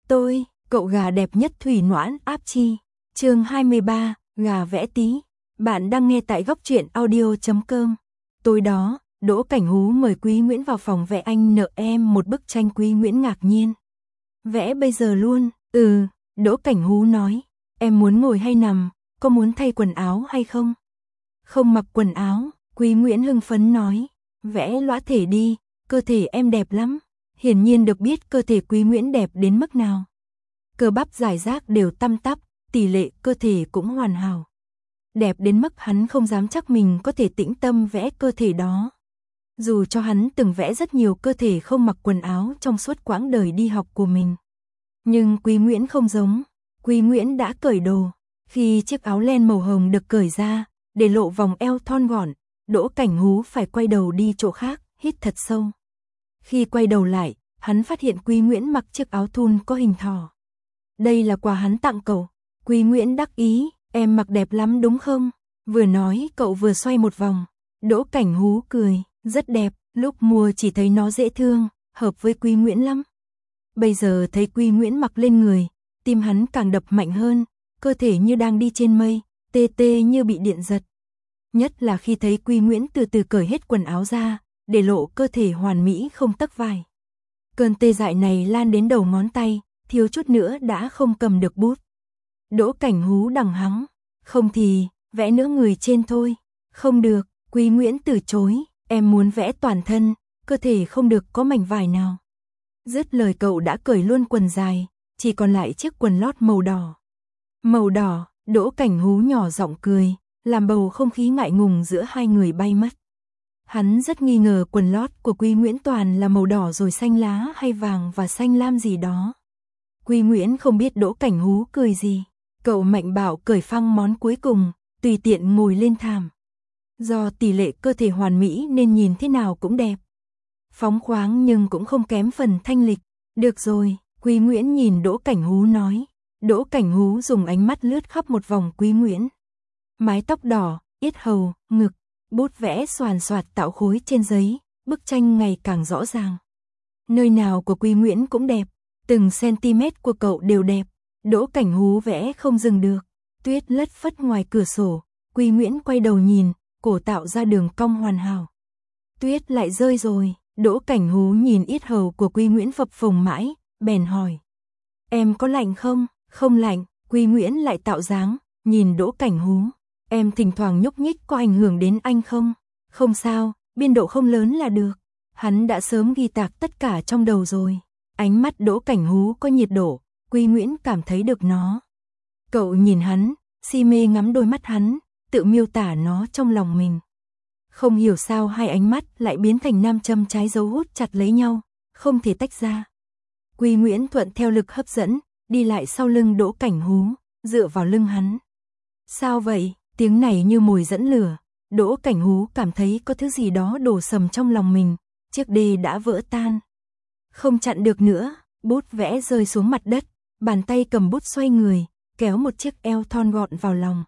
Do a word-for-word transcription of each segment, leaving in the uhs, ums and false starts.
Tôi, cậu gà đẹp nhất thủy noãn áp chi. Chương hai mươi ba, gà vẽ tí. Bạn đang nghe tại góc truyện audio chấm com. Tối đó, Đỗ Cảnh Hú mời Quý Nguyễn vào phòng vẽ anh nợ em một bức tranh. Quý Nguyễn ngạc nhiên. Vẽ bây giờ luôn? Ừ, Đỗ Cảnh Hú nói. Em muốn ngồi hay nằm, có muốn thay quần áo hay không? Không mặc quần áo, Quý Nguyễn hưng phấn nói. Vẽ lõa thể đi, cơ thể em đẹp lắm. Hiển nhiên được biết cơ thể Quý Nguyễn đẹp đến mức nào. Cơ bắp giải rác đều tăm tắp, tỷ lệ cơ thể cũng hoàn hảo. Đẹp đến mức hắn không dám chắc mình có thể tĩnh tâm vẽ cơ thể đó. Dù cho hắn từng vẽ rất nhiều cơ thể không mặc quần áo trong suốt quãng đời đi học của mình. Nhưng Quý Nguyễn không giống. Quý Nguyễn đã cởi đồ. Khi chiếc áo len màu hồng được cởi ra, để lộ vòng eo thon gọn, Đỗ Cảnh Hú phải quay đầu đi chỗ khác, hít thật sâu. Khi quay đầu lại, hắn phát hiện Quý Nguyễn mặc chiếc áo thun có hình thỏ. Đây là quà hắn tặng cậu. Quý Nguyễn đắc ý, em mặc đẹp lắm đúng không? Vừa nói cậu vừa xoay một vòng. Đỗ Cảnh Hú cười, rất đẹp, lúc mua chỉ thấy nó dễ thương, hợp với Quý Nguyễn lắm. Bây giờ thấy Quý Nguyễn mặc lên người, tim hắn càng đập mạnh hơn, cơ thể như đang đi trên mây, tê tê như bị điện giật. Nhất là khi thấy Quý Nguyễn từ từ cởi hết quần áo ra, để lộ cơ thể hoàn mỹ không tấc vải. Cơn tê dại này lan đến đầu ngón tay, thiếu chút nữa đã không cầm được bút. Đỗ Cảnh Hú đằng hắng, không thì, vẽ nửa người trên thôi. Không được, Quý Nguyễn từ chối, em muốn vẽ toàn thân, cơ thể không được có mảnh vải nào. Dứt lời cậu đã cởi luôn quần dài, chỉ còn lại chiếc quần lót màu đỏ. Màu đỏ, Đỗ Cảnh Hú nhỏ giọng cười, làm bầu không khí ngại ngùng giữa hai người bay mất. Hắn rất nghi ngờ quần lót của Quý Nguyễn toàn là màu đỏ rồi xanh lá hay vàng và xanh lam gì đó. Quý Nguyễn không biết Đỗ Cảnh Hú cười gì. Cậu mạnh bạo cởi phăng món cuối cùng, tùy tiện ngồi lên thảm. Do tỷ lệ cơ thể hoàn mỹ nên nhìn thế nào cũng đẹp. Phóng khoáng nhưng cũng không kém phần thanh lịch. Được rồi, Quý Nguyễn nhìn Đỗ Cảnh Hú nói. Đỗ Cảnh Hú dùng ánh mắt lướt khắp một vòng Quý Nguyễn. Mái tóc đỏ, yết hầu, ngực, bút vẽ xoàn xoạt tạo khối trên giấy, bức tranh ngày càng rõ ràng. Nơi nào của Quý Nguyễn cũng đẹp, từng cm của cậu đều đẹp. Đỗ Cảnh Hú vẽ không dừng được. Tuyết lất phất ngoài cửa sổ, Quý Nguyễn quay đầu nhìn, cổ tạo ra đường cong hoàn hảo. Tuyết lại rơi rồi, Đỗ Cảnh Hú nhìn yết hầu của Quý Nguyễn phập phồng mãi, bèn hỏi. Em có lạnh không? Không lạnh, Quý Nguyễn lại tạo dáng, nhìn Đỗ Cảnh Hú. Em thỉnh thoảng nhúc nhích có ảnh hưởng đến anh không? Không sao, biên độ không lớn là được. Hắn đã sớm ghi tạc tất cả trong đầu rồi. Ánh mắt Đỗ Cảnh Hú có nhiệt độ, Quý Nguyễn cảm thấy được nó. Cậu nhìn hắn, si mê ngắm đôi mắt hắn, tự miêu tả nó trong lòng mình. Không hiểu sao hai ánh mắt lại biến thành nam châm trái dấu hút chặt lấy nhau, không thể tách ra. Quý Nguyễn thuận theo lực hấp dẫn, đi lại sau lưng Đỗ Cảnh Hú, dựa vào lưng hắn. Sao vậy? Tiếng này như mồi dẫn lửa. Đỗ Cảnh Hú cảm thấy có thứ gì đó đổ sầm trong lòng mình, chiếc đê đã vỡ tan. Không chặn được nữa, bút vẽ rơi xuống mặt đất, bàn tay cầm bút xoay người, kéo một chiếc eo thon gọn vào lòng.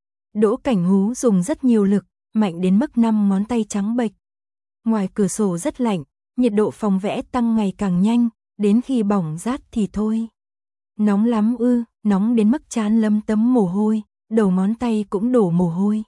Đỗ Cảnh Hú dùng rất nhiều lực, mạnh đến mức năm ngón tay trắng bệch. Ngoài cửa sổ rất lạnh, nhiệt độ phòng vẽ tăng ngày càng nhanh, đến khi bỏng rát thì thôi. Nóng lắm ư, nóng đến mức trán lấm tấm mồ hôi, đầu ngón tay cũng đổ mồ hôi.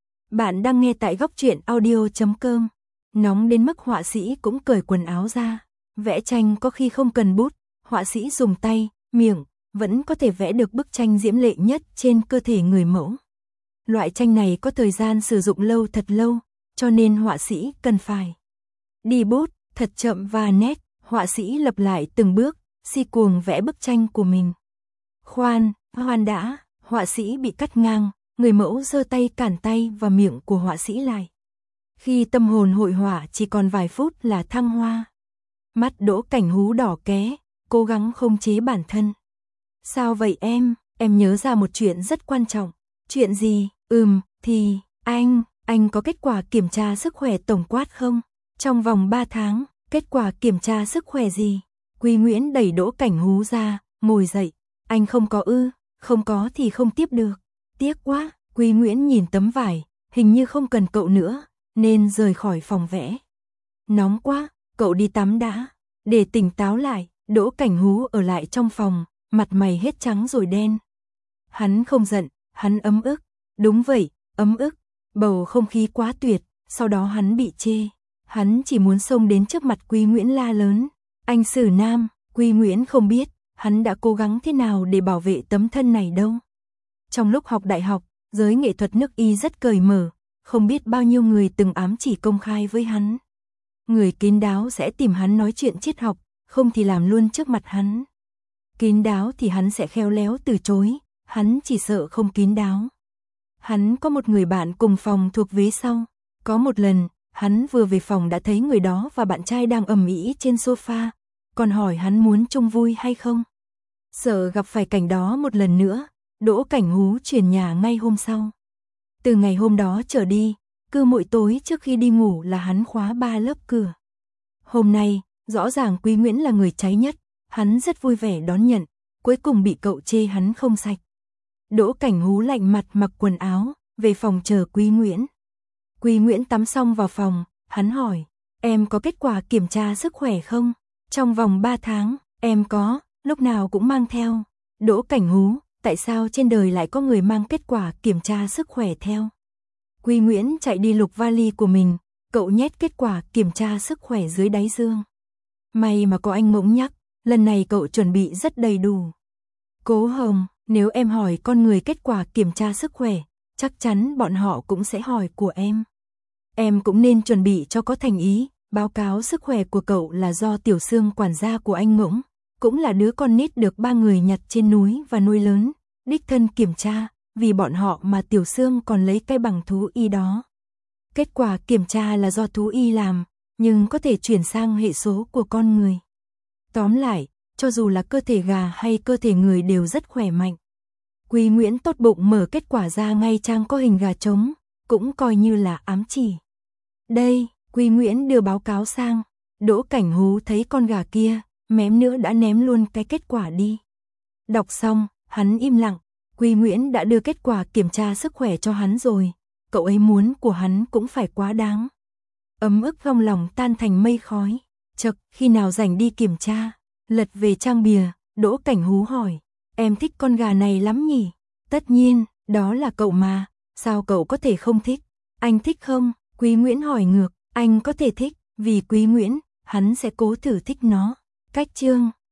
Bạn đang nghe tại góc truyện audio chấm com. Nóng đến mức họa sĩ cũng cởi quần áo ra. Vẽ tranh có khi không cần bút, họa sĩ dùng tay, miệng, vẫn có thể vẽ được bức tranh diễm lệ nhất trên cơ thể người mẫu. Loại tranh này có thời gian sử dụng lâu thật lâu, cho nên họa sĩ cần phải đi bút, thật chậm và nét, họa sĩ lặp lại từng bước, si cuồng vẽ bức tranh của mình. Khoan, khoan đã, họa sĩ bị cắt ngang, người mẫu giơ tay cản tay và miệng của họa sĩ lại. Khi tâm hồn hội họa chỉ còn vài phút là thăng hoa. Mắt Đỗ Cảnh Hú đỏ ké, cố gắng khống chế bản thân. Sao vậy em? Em nhớ ra một chuyện rất quan trọng. Chuyện gì? Ừm, thì, anh, anh có kết quả kiểm tra sức khỏe tổng quát không? Trong vòng ba tháng, kết quả kiểm tra sức khỏe gì? Quý Nguyễn đẩy Đỗ Cảnh Hú ra, ngồi dậy. Anh không có ư, không có thì không tiếp được. Tiếc quá, Quý Nguyễn nhìn tấm vải, hình như không cần cậu nữa, nên rời khỏi phòng vẽ. Nóng quá, cậu đi tắm đã. Để tỉnh táo lại, Đỗ Cảnh Hú ở lại trong phòng, mặt mày hết trắng rồi đen. Hắn không giận, hắn ấm ức. Đúng vậy, ấm ức. Bầu không khí quá tuyệt, sau đó hắn bị chê. Hắn chỉ muốn xông đến trước mặt Quý Nguyễn la lớn. Anh Sử Nam, Quý Nguyễn không biết, hắn đã cố gắng thế nào để bảo vệ tấm thân này đâu. Trong lúc học đại học, giới nghệ thuật nước Y rất cởi mở, không biết bao nhiêu người từng ám chỉ công khai với hắn. Người kín đáo sẽ tìm hắn nói chuyện triết học, không thì làm luôn trước mặt hắn. Kín đáo thì hắn sẽ khéo léo từ chối, hắn chỉ sợ không kín đáo. Hắn có một người bạn cùng phòng thuộc vế sau. Có một lần, hắn vừa về phòng đã thấy người đó và bạn trai đang ầm ĩ trên sofa, còn hỏi hắn muốn chung vui hay không. Sợ gặp phải cảnh đó một lần nữa, Đỗ Cảnh Hú chuyển nhà ngay hôm sau. Từ ngày hôm đó trở đi, cứ mỗi tối trước khi đi ngủ là hắn khóa ba lớp cửa. Hôm nay, rõ ràng Quý Nguyễn là người cháy nhất, hắn rất vui vẻ đón nhận, cuối cùng bị cậu chê hắn không sạch. Đỗ Cảnh Hú lạnh mặt mặc quần áo, về phòng chờ Quý Nguyễn. Quý Nguyễn tắm xong vào phòng, hắn hỏi, em có kết quả kiểm tra sức khỏe không? Trong vòng ba tháng, em có, lúc nào cũng mang theo. Đỗ Cảnh Hú, tại sao trên đời lại có người mang kết quả kiểm tra sức khỏe theo? Quý Nguyễn chạy đi lục vali của mình, cậu nhét kết quả kiểm tra sức khỏe dưới đáy giường. May mà có anh Mỗng nhắc, lần này cậu chuẩn bị rất đầy đủ. Cố Hồng, nếu em hỏi con người kết quả kiểm tra sức khỏe, chắc chắn bọn họ cũng sẽ hỏi của em. Em cũng nên chuẩn bị cho có thành ý, báo cáo sức khỏe của cậu là do Tiểu Sương quản gia của anh Mỗng, cũng là đứa con nít được ba người nhặt trên núi và nuôi lớn, đích thân kiểm tra, vì bọn họ mà Tiểu Sương còn lấy cái bằng thú y đó. Kết quả kiểm tra là do thú y làm, nhưng có thể chuyển sang hệ số của con người. Tóm lại, cho dù là cơ thể gà hay cơ thể người đều rất khỏe mạnh. Quý Nguyễn tốt bụng mở kết quả ra ngay trang có hình gà trống, cũng coi như là ám chỉ. Đây, Quý Nguyễn đưa báo cáo sang, Đỗ Cảnh Hú thấy con gà kia, mém nữa đã ném luôn cái kết quả đi. Đọc xong, hắn im lặng, Quý Nguyễn đã đưa kết quả kiểm tra sức khỏe cho hắn rồi, cậu ấy muốn của hắn cũng phải quá đáng. Ấm ức trong lòng tan thành mây khói, chậc, khi nào rảnh đi kiểm tra. Lật về trang bìa, Đỗ Cảnh Hú hỏi, em thích con gà này lắm nhỉ? Tất nhiên, đó là cậu mà, sao cậu có thể không thích? Anh thích không? Quý Nguyễn hỏi ngược, anh có thể thích, vì Quý Nguyễn, hắn sẽ cố thử thích nó. Cách chương